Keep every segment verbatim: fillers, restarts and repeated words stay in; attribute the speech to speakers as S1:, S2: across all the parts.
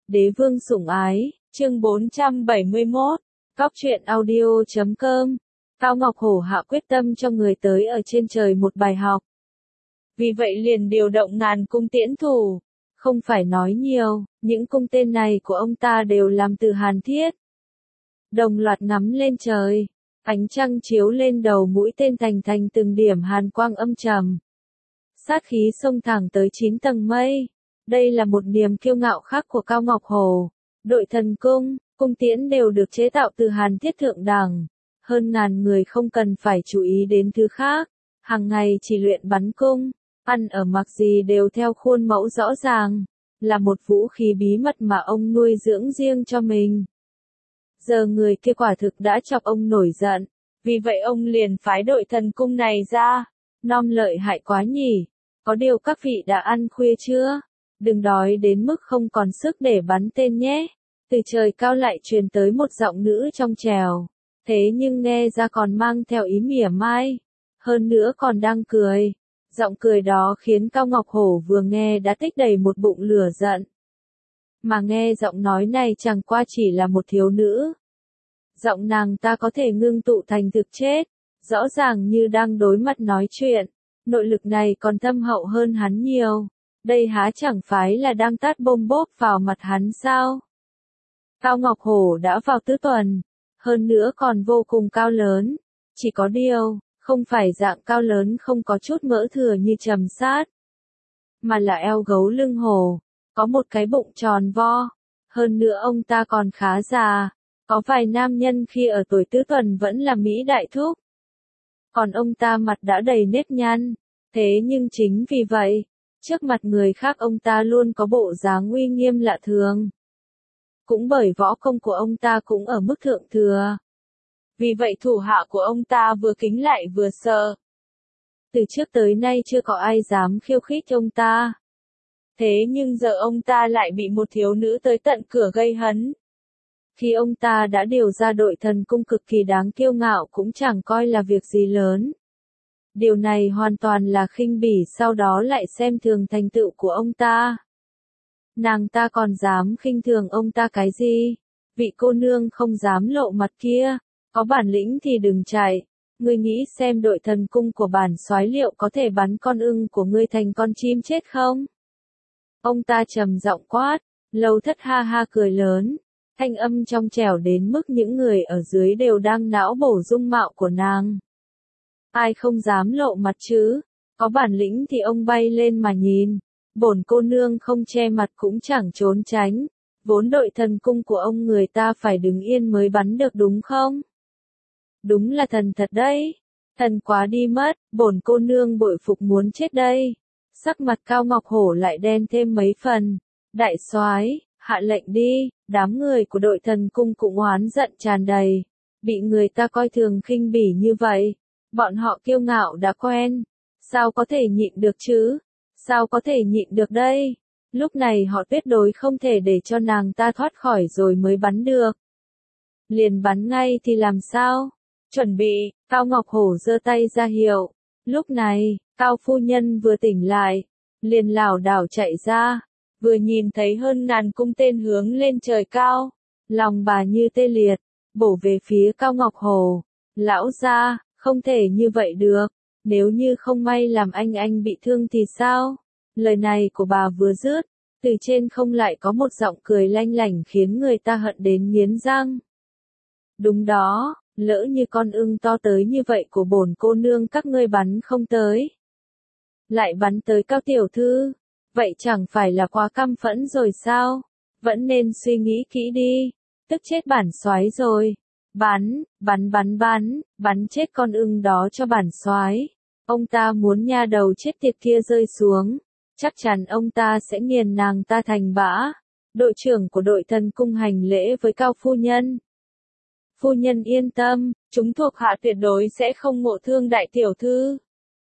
S1: Đế vương sủng ái, chương bốn trăm bảy mươi mốt, Cóc truyện audio chấm com. Cao Ngọc Hổ hạ quyết tâm cho người tới ở trên trời một bài học. Vì vậy liền điều động ngàn cung tiễn thủ. Không phải nói nhiều, những cung tên này của ông ta đều làm từ hàn thiết. Đồng loạt ngắm lên trời, ánh trăng chiếu lên đầu mũi tên thành thành từng điểm hàn quang âm trầm. Sát khí xông thẳng tới chín tầng mây. Đây là một niềm kiêu ngạo khác của Cao Ngọc Hổ. Đội thần cung, cung tiễn đều được chế tạo từ hàn thiết thượng đẳng. Hơn ngàn người không cần phải chú ý đến thứ khác. Hàng ngày chỉ luyện bắn cung, ăn ở mặc gì đều theo khuôn mẫu rõ ràng. Là một vũ khí bí mật mà ông nuôi dưỡng riêng cho mình. Giờ người kia quả thực đã chọc ông nổi giận. Vì vậy ông liền phái đội thần cung này ra. Nom lợi hại quá nhỉ. Có điều các vị đã ăn khuya chưa? Đừng đói đến mức không còn sức để bắn tên nhé. Từ trời cao lại truyền tới một giọng nữ trong trèo. Thế nhưng nghe ra còn mang theo ý mỉa mai. Hơn nữa còn đang cười. Giọng cười đó khiến Cao Ngọc Hổ vừa nghe đã tích đầy một bụng lửa giận. Mà nghe giọng nói này chẳng qua chỉ là một thiếu nữ. Giọng nàng ta có thể ngưng tụ thành thực chết. Rõ ràng như đang đối mặt nói chuyện. Nội lực này còn thâm hậu hơn hắn nhiều. Đây há chẳng phải là đang tát bôm bốp vào mặt hắn sao? Cao Ngọc Hổ đã vào tứ tuần. Hơn nữa còn vô cùng cao lớn. Chỉ có điều, không phải dạng cao lớn không có chút mỡ thừa như Trầm Sát. Mà là eo gấu lưng hổ. Có một cái bụng tròn vo. Hơn nữa ông ta còn khá già. Có vài nam nhân khi ở tuổi tứ tuần vẫn là Mỹ đại thúc. Còn ông ta mặt đã đầy nếp nhăn. Thế nhưng chính vì vậy, trước mặt người khác ông ta luôn có bộ dáng uy nghiêm lạ thường. Cũng bởi võ công của ông ta cũng ở mức thượng thừa. Vì vậy thủ hạ của ông ta vừa kính lại vừa sợ. Từ trước tới nay chưa có ai dám khiêu khích ông ta. Thế nhưng giờ ông ta lại bị một thiếu nữ tới tận cửa gây hấn. Khi ông ta đã điều ra đội thần cung cực kỳ đáng kiêu ngạo cũng chẳng coi là việc gì lớn. Điều này hoàn toàn là khinh bỉ, sau đó lại xem thường thành tựu của ông ta. Nàng ta còn dám khinh thường ông ta cái gì? Vị cô nương không dám lộ mặt kia, có bản lĩnh thì đừng chạy. Ngươi nghĩ xem đội thần cung của bản soái liệu có thể bắn con ưng của ngươi thành con chim chết không? Ông ta trầm giọng quát, Lâu Thất ha ha cười lớn. Thanh âm trong trẻo đến mức những người ở dưới đều đang não bổ dung mạo của nàng. Ai không dám lộ mặt chứ? Có bản lĩnh thì ông bay lên mà nhìn. Bổn cô nương không che mặt cũng chẳng trốn tránh. Vốn đội thần cung của ông người ta phải đứng yên mới bắn được đúng không? Đúng là thần thật đấy. Thần quá đi mất, bổn cô nương bội phục muốn chết đây. Sắc mặt Cao Ngọc Hổ lại đen thêm mấy phần. Đại soái, hạ lệnh đi. Đám người của đội thần cung cũng oán giận tràn đầy. Bị người ta coi thường khinh bỉ như vậy. Bọn họ kiêu ngạo đã quen. Sao có thể nhịn được chứ? Sao có thể nhịn được đây? Lúc này họ tuyệt đối không thể để cho nàng ta thoát khỏi rồi mới bắn được. Liền bắn ngay thì làm sao? Chuẩn bị, Cao Ngọc Hổ giơ tay ra hiệu. Lúc này, Cao phu nhân vừa tỉnh lại. Liền lảo đảo chạy ra. Vừa nhìn thấy hơn ngàn cung tên hướng lên trời cao. Lòng bà như tê liệt. Bổ về phía Cao Ngọc Hổ. Lão gia, không thể như vậy được. Nếu như không may làm anh anh bị thương thì sao? Lời này của bà vừa dứt, từ trên không lại có một giọng cười lanh lảnh khiến người ta hận đến nghiến răng. Đúng đó, lỡ như con ưng to tới như vậy của bổn cô nương các ngươi bắn không tới. Lại bắn tới Cao tiểu thư, vậy chẳng phải là quá căm phẫn rồi sao? Vẫn nên suy nghĩ kỹ đi, tức chết bản soái rồi. Bắn, bắn bắn bắn, bắn chết con ưng đó cho bản soái. Ông ta muốn nha đầu chết tiệt kia rơi xuống. Chắc chắn ông ta sẽ nghiền nàng ta thành bã. Đội trưởng của đội thần cung hành lễ với Cao phu nhân. Phu nhân yên tâm, chúng thuộc hạ tuyệt đối sẽ không ngộ thương đại tiểu thư.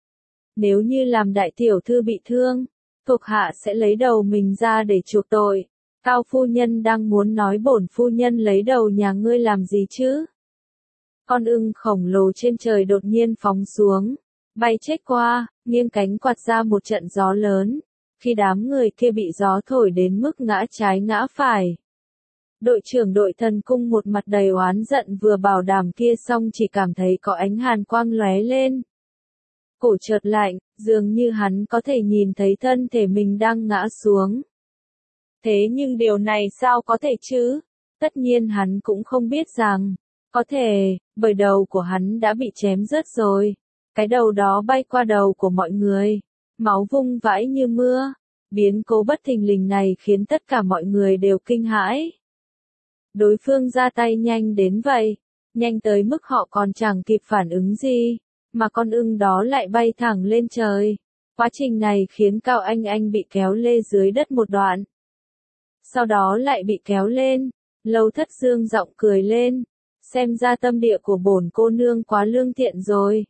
S1: Nếu như làm đại tiểu thư bị thương, thuộc hạ sẽ lấy đầu mình ra để chuộc tội. Cao phu nhân đang muốn nói bổn phu nhân lấy đầu nhà ngươi làm gì chứ? Con ưng khổng lồ trên trời đột nhiên phóng xuống, bay chết qua, nghiêng cánh quạt ra một trận gió lớn. khi đám người kia bị gió thổi đến mức ngã trái ngã phải. Đội trưởng đội thần cung một mặt đầy oán giận vừa bảo đảm kia xong chỉ cảm thấy có ánh hàn quang lóe lên. Cổ chợt lạnh, dường như hắn có thể nhìn thấy thân thể mình đang ngã xuống. Thế nhưng điều này sao có thể chứ? Tất nhiên hắn cũng không biết rằng, có thể, bởi đầu của hắn đã bị chém rớt rồi. Cái đầu đó bay qua đầu của mọi người, máu vung vãi như mưa. Biến cố bất thình lình này khiến tất cả mọi người đều kinh hãi. Đối phương ra tay nhanh đến vậy, nhanh tới mức họ còn chẳng kịp phản ứng gì, mà con ưng đó lại bay thẳng lên trời. Quá trình này khiến Cao Anh Anh bị kéo lê dưới đất một đoạn. Sau đó lại bị kéo lên, Lâu Thất Dương giọng cười lên, xem ra tâm địa của bổn cô nương quá lương thiện rồi.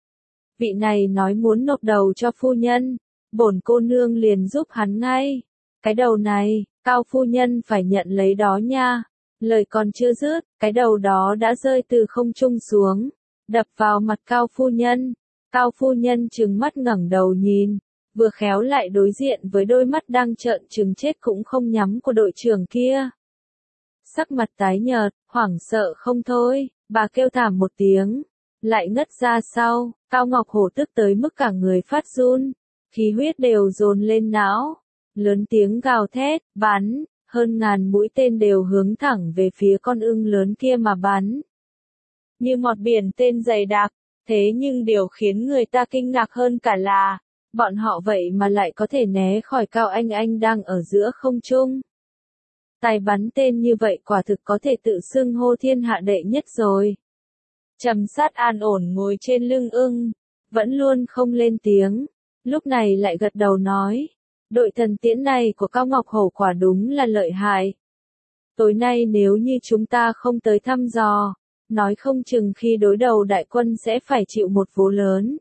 S1: Vị này nói muốn nộp đầu cho phu nhân, bổn cô nương liền giúp hắn ngay. Cái đầu này, Cao phu nhân phải nhận lấy đó nha. Lời còn chưa dứt, cái đầu đó đã rơi từ không trung xuống, đập vào mặt Cao phu nhân. Cao phu nhân trừng mắt ngẩng đầu nhìn, vừa khéo lại đối diện với đôi mắt đang trợn trừng chết cũng không nhắm của đội trưởng kia. Sắc mặt tái nhợt, hoảng sợ không thôi, bà kêu thảm một tiếng, lại ngất ra sau. Cao Ngọc Hổ tức tới mức cả người phát run, khí huyết đều dồn lên não, lớn tiếng gào thét, bắn. Hơn ngàn mũi tên đều hướng thẳng về phía con ưng lớn kia mà bắn. Như một biển tên dày đặc, thế nhưng điều khiến người ta kinh ngạc hơn cả là, bọn họ vậy mà lại có thể né khỏi Cao Anh Anh đang ở giữa không trung. Tài bắn tên như vậy quả thực có thể tự xưng hô thiên hạ đệ nhất rồi. Trầm Sát an ổn ngồi trên lưng ưng, vẫn luôn không lên tiếng, lúc này lại gật đầu nói. Đội thần tiễn này của Cao Ngọc Hổ quả đúng là lợi hại. Tối nay nếu như chúng ta không tới thăm dò, nói không chừng khi đối đầu đại quân sẽ phải chịu một vố lớn.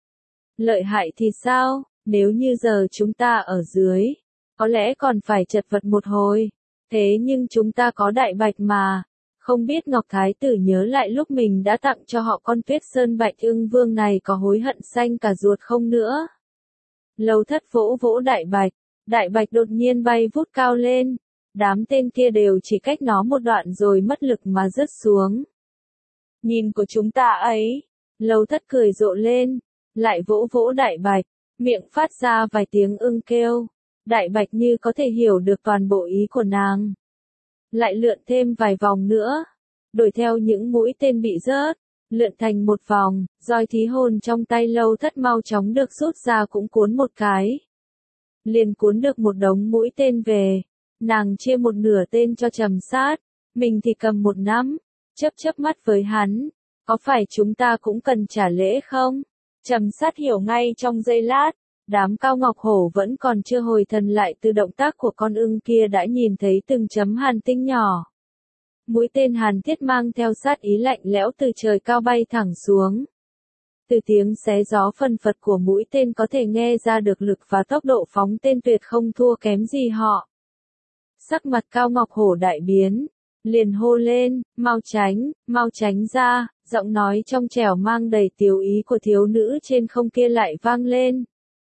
S1: Lợi hại thì sao, nếu như giờ chúng ta ở dưới, có lẽ còn phải chật vật một hồi. Thế nhưng chúng ta có Đại Bạch mà, không biết Ngọc Thái Tử nhớ lại lúc mình đã tặng cho họ con Tuyết Sơn Bạch Ưng Vương này có hối hận xanh cả ruột không nữa. Lâu Thất vỗ vỗ Đại Bạch, Đại Bạch đột nhiên bay vút cao lên, đám tên kia đều chỉ cách nó một đoạn rồi mất lực mà rớt xuống. Nhìn của chúng ta ấy, Lâu Thất cười rộ lên, lại vỗ vỗ Đại Bạch, miệng phát ra vài tiếng ưng kêu. Đại Bạch như có thể hiểu được toàn bộ ý của nàng. Lại lượn thêm vài vòng nữa, đuổi theo những mũi tên bị rớt, lượn thành một vòng, roi thí hồn trong tay Lâu Thất mau chóng được rút ra cũng cuốn một cái. Liền cuốn được một đống mũi tên về, nàng chia một nửa tên cho Trầm Sát, mình thì cầm một nắm, chớp chớp mắt với hắn, có phải chúng ta cũng cần trả lễ không? Trầm Sát hiểu ngay trong giây lát, đám Cao Ngọc Hổ vẫn còn chưa hồi thần lại từ động tác của con ưng kia đã nhìn thấy từng chấm hàn tinh nhỏ. Mũi tên hàn thiết mang theo sát ý lạnh lẽo từ trời cao bay thẳng xuống. Từ tiếng xé gió phân phật của mũi tên có thể nghe ra được lực và tốc độ phóng tên tuyệt không thua kém gì họ. Sắc mặt Cao Ngọc Hổ đại biến, liền hô lên, mau tránh, mau tránh ra, giọng nói trong trẻo mang đầy tiếu ý của thiếu nữ trên không kia lại vang lên.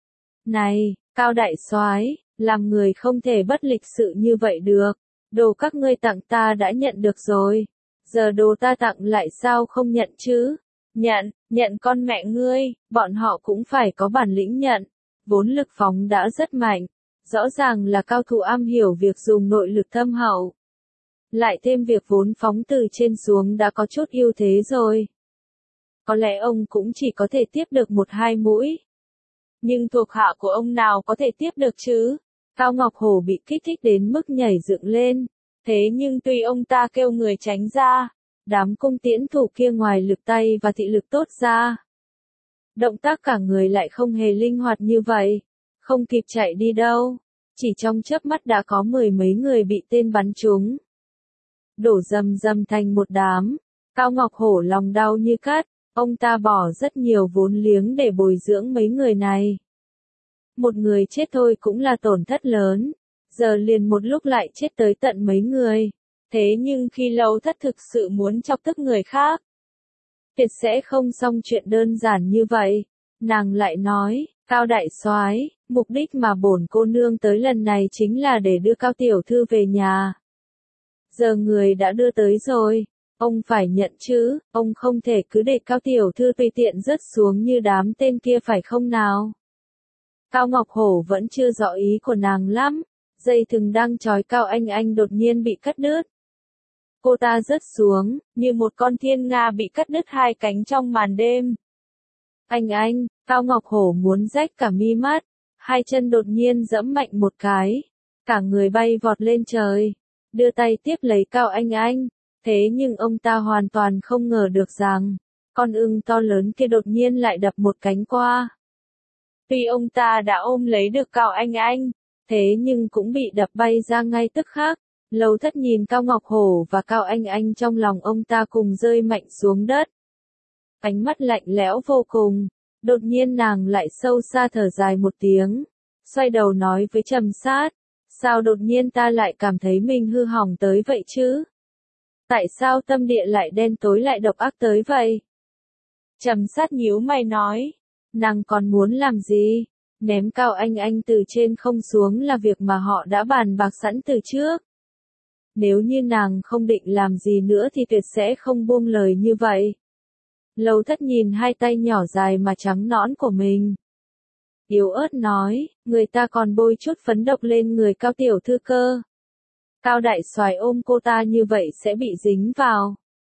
S1: Này, Cao đại soái, làm người không thể bất lịch sự như vậy được, đồ các ngươi tặng ta đã nhận được rồi, giờ đồ ta tặng lại sao không nhận chứ? Nhận, nhận con mẹ ngươi, bọn họ cũng phải có bản lĩnh nhận, vốn lực phóng đã rất mạnh, rõ ràng là cao thủ am hiểu việc dùng nội lực thâm hậu. Lại thêm việc vốn phóng từ trên xuống đã có chút ưu thế rồi. Có lẽ ông cũng chỉ có thể tiếp được một hai mũi. Nhưng thuộc hạ của ông nào có thể tiếp được chứ? Cao Ngọc Hổ bị kích thích đến mức nhảy dựng lên. Thế nhưng tuy ông ta kêu người tránh ra, đám cung tiễn thủ kia ngoài lực tay và thị lực tốt ra, động tác cả người lại không hề linh hoạt như vậy, không kịp chạy đi đâu, chỉ trong chớp mắt đã có mười mấy người bị tên bắn trúng. Đổ rầm rầm thành một đám, Cao Ngọc Hổ lòng đau như cắt, ông ta bỏ rất nhiều vốn liếng để bồi dưỡng mấy người này. Một người chết thôi cũng là tổn thất lớn, giờ liền một lúc lại chết tới tận mấy người. Thế nhưng khi Lâu Thất thực sự muốn chọc tức người khác, tuyệt sẽ không xong chuyện đơn giản như vậy. Nàng lại nói, Cao đại soái, mục đích mà bổn cô nương tới lần này chính là để đưa Cao tiểu thư về nhà. Giờ người đã đưa tới rồi, ông phải nhận chứ, ông không thể cứ để Cao tiểu thư tùy tiện rớt xuống như đám tên kia phải không nào? Cao Ngọc Hổ vẫn chưa rõ ý của nàng lắm, dây thừng đang trói Cao Anh Anh đột nhiên bị cắt đứt. Cô ta rớt xuống, như một con thiên nga bị cắt đứt hai cánh trong màn đêm. Anh Anh, Cao Ngọc Hổ muốn rách cả mi mắt, hai chân đột nhiên giẫm mạnh một cái, cả người bay vọt lên trời, đưa tay tiếp lấy Cao Anh Anh, thế nhưng ông ta hoàn toàn không ngờ được rằng, con ưng to lớn kia đột nhiên lại đập một cánh qua. Tuy ông ta đã ôm lấy được Cao Anh Anh, thế nhưng cũng bị đập bay ra ngay tức khắc. Lâu Thất nhìn Cao Ngọc Hổ và Cao Anh Anh trong lòng ông ta cùng rơi mạnh xuống đất. Ánh mắt lạnh lẽo vô cùng, đột nhiên nàng lại sâu xa thở dài một tiếng, xoay đầu nói với Trầm Sát, sao đột nhiên ta lại cảm thấy mình hư hỏng tới vậy chứ? Tại sao tâm địa lại đen tối lại độc ác tới vậy? Trầm Sát nhíu mày nói, nàng còn muốn làm gì? Ném Cao Anh Anh từ trên không xuống là việc mà họ đã bàn bạc sẵn từ trước. Nếu như nàng không định làm gì nữa thì tuyệt sẽ không buông lời như vậy. Lâu Thất nhìn hai tay nhỏ dài mà trắng nõn của mình. Yếu ớt nói, người ta còn bôi chút phấn độc lên người Cao tiểu thư cơ. Cao đại soái ôm cô ta như vậy sẽ bị dính vào.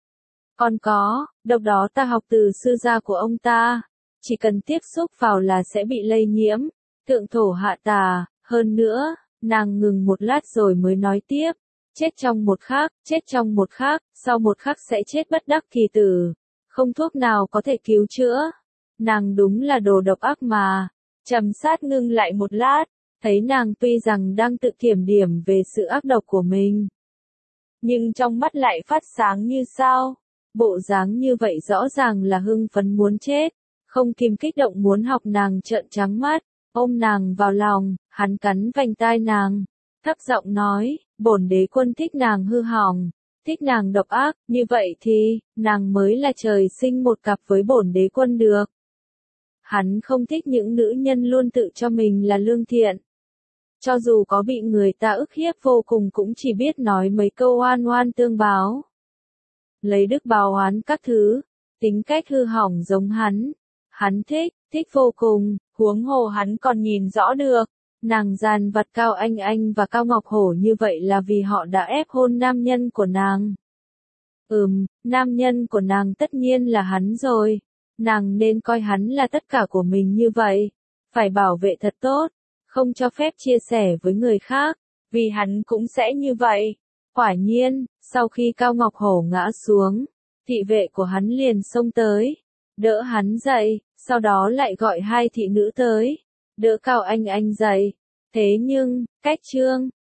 S1: Còn có, độc đó ta học từ sư gia của ông ta. Chỉ cần tiếp xúc vào là sẽ bị lây nhiễm. Thượng thổ hạ tà, hơn nữa, nàng ngừng một lát rồi mới nói tiếp. Chết trong một khắc, chết trong một khắc, sau một khắc sẽ chết bất đắc kỳ tử. Không thuốc nào có thể cứu chữa. Nàng đúng là đồ độc ác mà. Trầm Sát ngưng lại một lát, thấy nàng tuy rằng đang tự kiểm điểm về sự ác độc của mình. Nhưng trong mắt lại phát sáng như sao. Bộ dáng như vậy rõ ràng là hưng phấn muốn chết. Không kìm kích động muốn học nàng trợn trắng mắt, ôm nàng vào lòng, hắn cắn vành tai nàng. Thấp giọng nói, bổn đế quân thích nàng hư hỏng, thích nàng độc ác, như vậy thì, nàng mới là trời sinh một cặp với bổn đế quân được. Hắn không thích những nữ nhân luôn tự cho mình là lương thiện. Cho dù có bị người ta ức hiếp vô cùng cũng chỉ biết nói mấy câu oan oan tương báo. Lấy đức báo oán các thứ, tính cách hư hỏng giống hắn. Hắn thích, thích vô cùng, huống hồ hắn còn nhìn rõ được. Nàng giàn vặt Cao Anh Anh và Cao Ngọc Hổ như vậy là vì họ đã ép hôn nam nhân của nàng. Ừm, nam nhân của nàng tất nhiên là hắn rồi. Nàng nên coi hắn là tất cả của mình như vậy. Phải bảo vệ thật tốt, không cho phép chia sẻ với người khác, vì hắn cũng sẽ như vậy. Quả nhiên, sau khi Cao Ngọc Hổ ngã xuống, thị vệ của hắn liền xông tới, đỡ hắn dậy, sau đó lại gọi hai thị nữ tới, đỡ Cao Anh Anh dậy. Thế nhưng, cách trương,